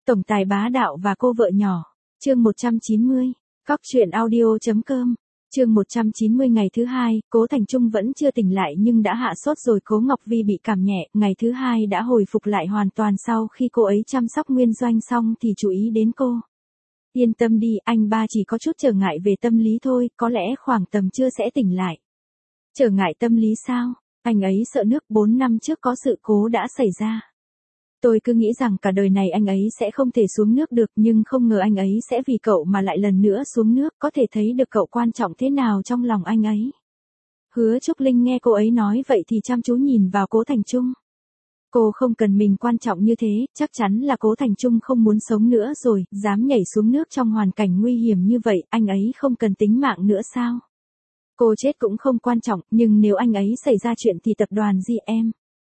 Tổng tài bá đạo và cô vợ nhỏ. Chương 190. Cóc truyện audio.com. Chương 190. Ngày thứ hai, Cố Thành Trung vẫn chưa tỉnh lại nhưng đã hạ sốt rồi. Cố Ngọc Vi bị cảm nhẹ, ngày thứ hai đã hồi phục lại hoàn toàn sau khi cô ấy chăm sóc Nguyên Doanh xong thì chú ý đến cô. Yên tâm đi, anh ba chỉ có chút trở ngại về tâm lý thôi, có lẽ khoảng tầm trưa sẽ tỉnh lại. Trở ngại tâm lý sao? Anh ấy sợ nước, 4 năm trước có sự cố đã xảy ra. Tôi cứ nghĩ rằng cả đời này anh ấy sẽ không thể xuống nước được, nhưng không ngờ anh ấy sẽ vì cậu mà lại lần nữa xuống nước, có thể thấy được cậu quan trọng thế nào trong lòng anh ấy. Hứa Trúc Linh nghe cô ấy nói vậy thì chăm chú nhìn vào Cố Thành Trung. Cô không cần mình quan trọng như thế, chắc chắn là Cố Thành Trung không muốn sống nữa rồi, dám nhảy xuống nước trong hoàn cảnh nguy hiểm như vậy, anh ấy không cần tính mạng nữa sao? Cô chết cũng không quan trọng, nhưng nếu anh ấy xảy ra chuyện thì tập đoàn GM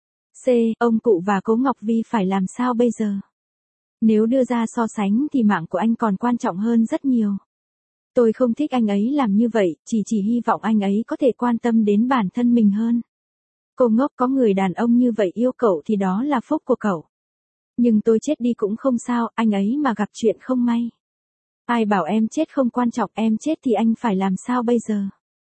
ông cụ và Cố Ngọc Vi phải làm sao bây giờ? Nếu đưa ra so sánh thì mạng của anh còn quan trọng hơn rất nhiều. Tôi không thích anh ấy làm như vậy, chỉ hy vọng anh ấy có thể quan tâm đến bản thân mình hơn. Cô ngốc, có người đàn ông như vậy yêu cậu thì đó là phúc của cậu. Nhưng tôi chết đi cũng không sao, anh ấy mà gặp chuyện không may. Ai bảo em chết không quan trọng, em chết thì anh phải làm sao bây giờ?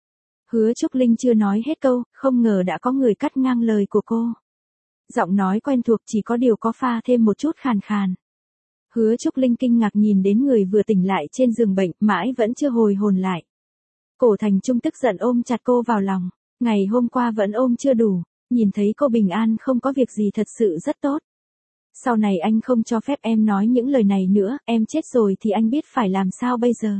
Hứa Trúc Linh chưa nói hết câu, không ngờ đã có người cắt ngang lời của cô. Giọng nói quen thuộc, chỉ có điều có pha thêm một chút khàn khàn. Hứa Trúc Linh kinh ngạc nhìn đến người vừa tỉnh lại trên giường bệnh, mãi vẫn chưa hồi hồn lại. Cố Thành Trung tức giận ôm chặt cô vào lòng. Ngày hôm qua vẫn ôm chưa đủ, nhìn thấy cô bình an không có việc gì thật sự rất tốt. Sau này anh không cho phép em nói những lời này nữa, em chết rồi thì anh biết phải làm sao bây giờ.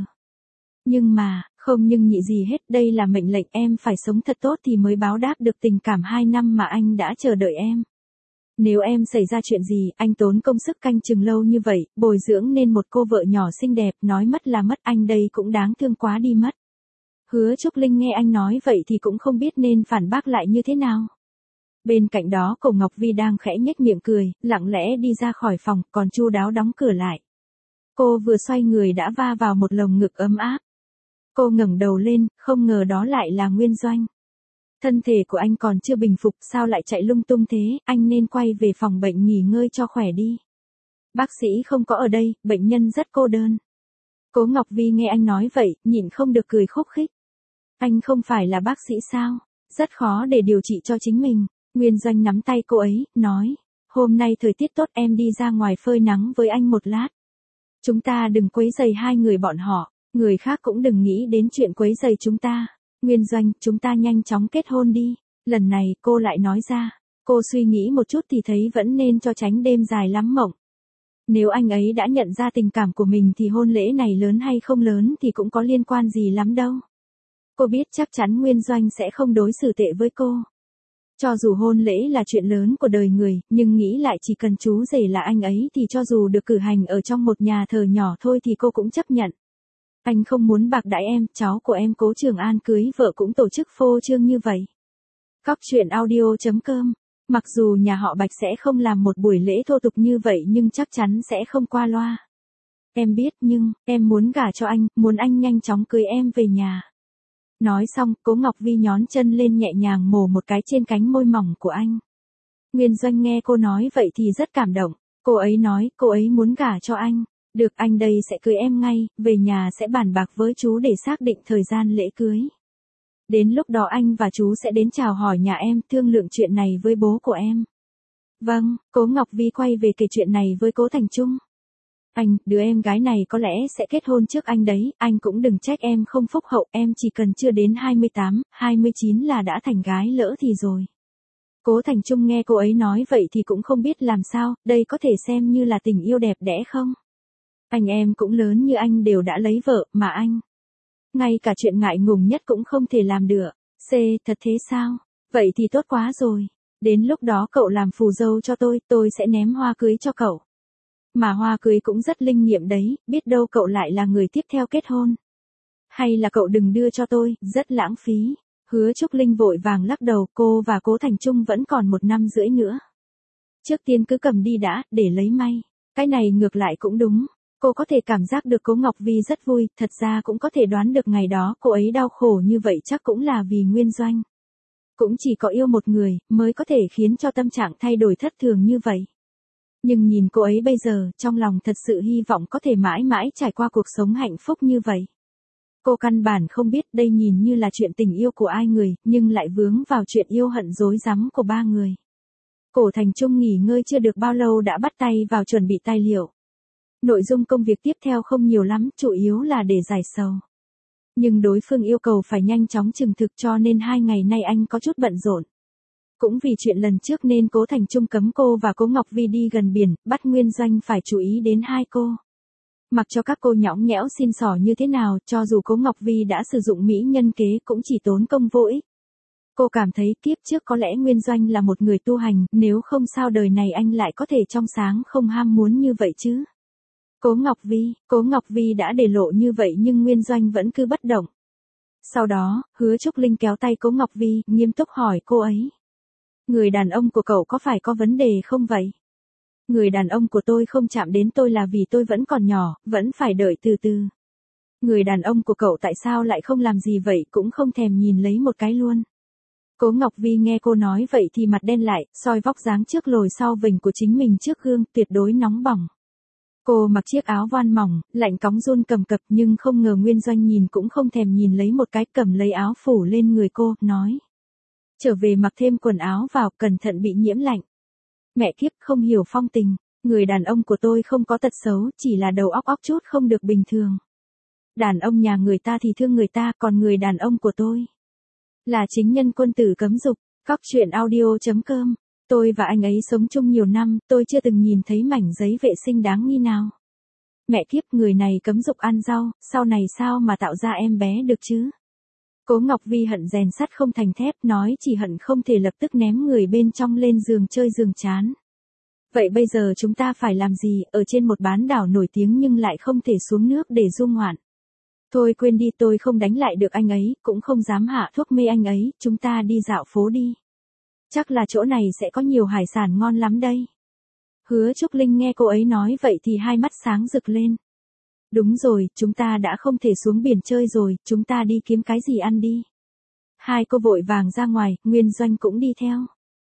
Nhưng mà, không nhưng nhị gì hết, đây là mệnh lệnh, em phải sống thật tốt thì mới báo đáp được tình cảm 2 năm mà anh đã chờ đợi em. Nếu em xảy ra chuyện gì, anh tốn công sức canh chừng lâu như vậy, bồi dưỡng nên một cô vợ nhỏ xinh đẹp, nói mất là mất, anh đây cũng đáng thương quá đi mất. Hứa Trúc Linh nghe anh nói vậy thì cũng không biết nên phản bác lại như thế nào. Bên cạnh đó Cố Ngọc Vi đang khẽ nhếch miệng cười, lặng lẽ đi ra khỏi phòng, còn chu đáo đóng cửa lại. Cô vừa xoay người đã va vào một lồng ngực ấm áp. Cô ngẩng đầu lên, không ngờ đó lại là Nguyên Doanh. Thân thể của anh còn chưa bình phục, sao lại chạy lung tung thế, anh nên quay về phòng bệnh nghỉ ngơi cho khỏe đi. Bác sĩ không có ở đây, bệnh nhân rất cô đơn. Cố Ngọc Vi nghe anh nói vậy, nhịn không được cười khúc khích. Anh không phải là bác sĩ sao? Rất khó để điều trị cho chính mình. Nguyên Doanh nắm tay cô ấy, nói. Hôm nay thời tiết tốt, em đi ra ngoài phơi nắng với anh một lát. Chúng ta đừng quấy rầy hai người bọn họ, người khác cũng đừng nghĩ đến chuyện quấy rầy chúng ta. Nguyên Doanh, chúng ta nhanh chóng kết hôn đi. Lần này cô lại nói ra. Cô suy nghĩ một chút thì thấy vẫn nên cho tránh đêm dài lắm mộng. Nếu anh ấy đã nhận ra tình cảm của mình thì hôn lễ này lớn hay không lớn thì cũng có liên quan gì lắm đâu. Cô biết chắc chắn Nguyên Doanh sẽ không đối xử tệ với cô. Cho dù hôn lễ là chuyện lớn của đời người, nhưng nghĩ lại chỉ cần chú rể là anh ấy thì cho dù được cử hành ở trong một nhà thờ nhỏ thôi thì cô cũng chấp nhận. Anh không muốn bạc đãi em, cháu của em Cố Trường An cưới vợ cũng tổ chức phô trương như vậy. Cóc truyện audio.com. Mặc dù nhà họ Bạch sẽ không làm một buổi lễ thô tục như vậy nhưng chắc chắn sẽ không qua loa. Em biết nhưng, em muốn gả cho anh, muốn anh nhanh chóng cưới em về nhà. Nói xong, Cố Ngọc Vi nhón chân lên nhẹ nhàng mổ một cái trên cánh môi mỏng của anh. Nguyên Doanh nghe cô nói vậy thì rất cảm động. Cô ấy nói, cô ấy muốn gả cho anh. Được, anh đây sẽ cưới em ngay, về nhà sẽ bàn bạc với chú để xác định thời gian lễ cưới. Đến lúc đó anh và chú sẽ đến chào hỏi nhà em, thương lượng chuyện này với bố của em. Vâng, Cố Ngọc Vi quay về kể chuyện này với Cố Thành Trung. Anh, đứa em gái này có lẽ sẽ kết hôn trước anh đấy, anh cũng đừng trách em không phúc hậu, em chỉ cần chưa đến 28, 29 là đã thành gái lỡ thì rồi. Cố Thành Trung nghe cô ấy nói vậy thì cũng không biết làm sao, đây có thể xem như là tình yêu đẹp đẽ không? Anh em cũng lớn như anh đều đã lấy vợ, mà anh. Ngay cả chuyện ngại ngùng nhất cũng không thể làm được. Thật thế sao? Vậy thì tốt quá rồi. Đến lúc đó cậu làm phù dâu cho tôi sẽ ném hoa cưới cho cậu. Mà hoa cưới cũng rất linh nghiệm đấy, biết đâu cậu lại là người tiếp theo kết hôn. Hay là cậu đừng đưa cho tôi, rất lãng phí. Hứa Trúc Linh vội vàng lắc đầu, cô và Cố Thành Trung vẫn còn 1 năm rưỡi nữa. Trước tiên cứ cầm đi đã, để lấy may. Cái này ngược lại cũng đúng. Cô có thể cảm giác được Cố Ngọc Vi rất vui, thật ra cũng có thể đoán được ngày đó cô ấy đau khổ như vậy chắc cũng là vì Nguyên Doanh. Cũng chỉ có yêu một người, mới có thể khiến cho tâm trạng thay đổi thất thường như vậy. Nhưng nhìn cô ấy bây giờ, trong lòng thật sự hy vọng có thể mãi mãi trải qua cuộc sống hạnh phúc như vậy. Cô căn bản không biết đây nhìn như là chuyện tình yêu của ai người, nhưng lại vướng vào chuyện yêu hận rối rắm của ba người. Cổ Thành Trung nghỉ ngơi chưa được bao lâu đã bắt tay vào chuẩn bị tài liệu. Nội dung công việc tiếp theo không nhiều lắm, chủ yếu là để giải sầu. Nhưng đối phương yêu cầu phải nhanh chóng chừng thực cho nên 2 ngày nay anh có chút bận rộn. Cũng vì chuyện lần trước nên Cố Thành Trung cấm cô và Cố Ngọc Vi đi gần biển, bắt Nguyên Doanh phải chú ý đến hai cô. Mặc cho các cô nhõng nhẽo xin xỏ như thế nào, cho dù Cố Ngọc Vi đã sử dụng mỹ nhân kế cũng chỉ tốn công vô ích. Cô cảm thấy kiếp trước có lẽ Nguyên Doanh là một người tu hành, nếu không sao đời này anh lại có thể trong sáng không ham muốn như vậy chứ. Cố Ngọc Vi đã để lộ như vậy nhưng Nguyên Doanh vẫn cứ bất động. Sau đó, Hứa Trúc Linh kéo tay Cố Ngọc Vi, nghiêm túc hỏi cô ấy. Người đàn ông của cậu có phải có vấn đề không vậy? Người đàn ông của tôi không chạm đến tôi là vì tôi vẫn còn nhỏ, vẫn phải đợi từ từ. Người đàn ông của cậu tại sao lại không làm gì vậy cũng không thèm nhìn lấy một cái luôn. Cố Ngọc Vi nghe cô nói vậy thì mặt đen lại, soi vóc dáng trước lồi sau vành của chính mình trước gương, tuyệt đối nóng bỏng. Cô mặc chiếc áo voan mỏng, lạnh cóng run cầm cập nhưng không ngờ Nguyên Doanh nhìn cũng không thèm nhìn lấy một cái, cầm lấy áo phủ lên người cô, nói. Trở về mặc thêm quần áo vào, cẩn thận bị nhiễm lạnh. Mẹ kiếp không hiểu phong tình, người đàn ông của tôi không có tật xấu, chỉ là đầu óc chút không được bình thường. Đàn ông nhà người ta thì thương người ta, còn người đàn ông của tôi là chính nhân quân tử cấm dục. Cóc truyện audio.com. Tôi và anh ấy sống chung nhiều năm, tôi chưa từng nhìn thấy mảnh giấy vệ sinh đáng nghi nào. Mẹ kiếp, người này cấm dục ăn rau, sau này sao mà tạo ra em bé được chứ? Cố Ngọc Vi hận rèn sắt không thành thép, nói chỉ hận không thể lập tức ném người bên trong lên giường chơi giường chán. Vậy bây giờ chúng ta phải làm gì, ở trên một bán đảo nổi tiếng nhưng lại không thể xuống nước để du ngoạn. Thôi quên đi, tôi không đánh lại được anh ấy, cũng không dám hạ thuốc mê anh ấy, chúng ta đi dạo phố đi. Chắc là chỗ này sẽ có nhiều hải sản ngon lắm đây. Hứa Trúc Linh nghe cô ấy nói vậy thì hai mắt sáng rực lên. Đúng rồi, chúng ta đã không thể xuống biển chơi rồi, chúng ta đi kiếm cái gì ăn đi. Hai cô vội vàng ra ngoài, Nguyên Doanh cũng đi theo.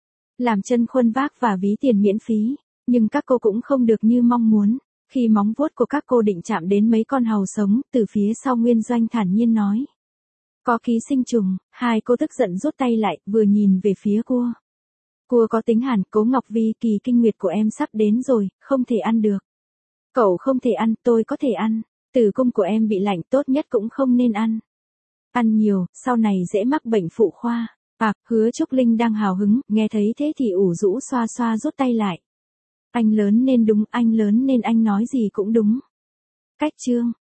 Làm chân khuân vác và ví tiền miễn phí, nhưng các cô cũng không được như mong muốn. Khi móng vuốt của các cô định chạm đến mấy con hàu sống, từ phía sau Nguyên Doanh thản nhiên nói. Có ký sinh trùng, hai cô tức giận rút tay lại, vừa nhìn về phía cua. Cua có tính hàn, Cố Ngọc Vi, kỳ kinh nguyệt của em sắp đến rồi, không thể ăn được. Cậu không thể ăn, tôi có thể ăn. Tử cung của em bị lạnh, tốt nhất cũng không nên ăn. Ăn nhiều, sau này dễ mắc bệnh phụ khoa. Hứa Trúc Linh đang hào hứng, nghe thấy thế thì ủ rũ xoa xoa rút tay lại. Anh lớn nên đúng, anh lớn nên anh nói gì cũng đúng. Cách chương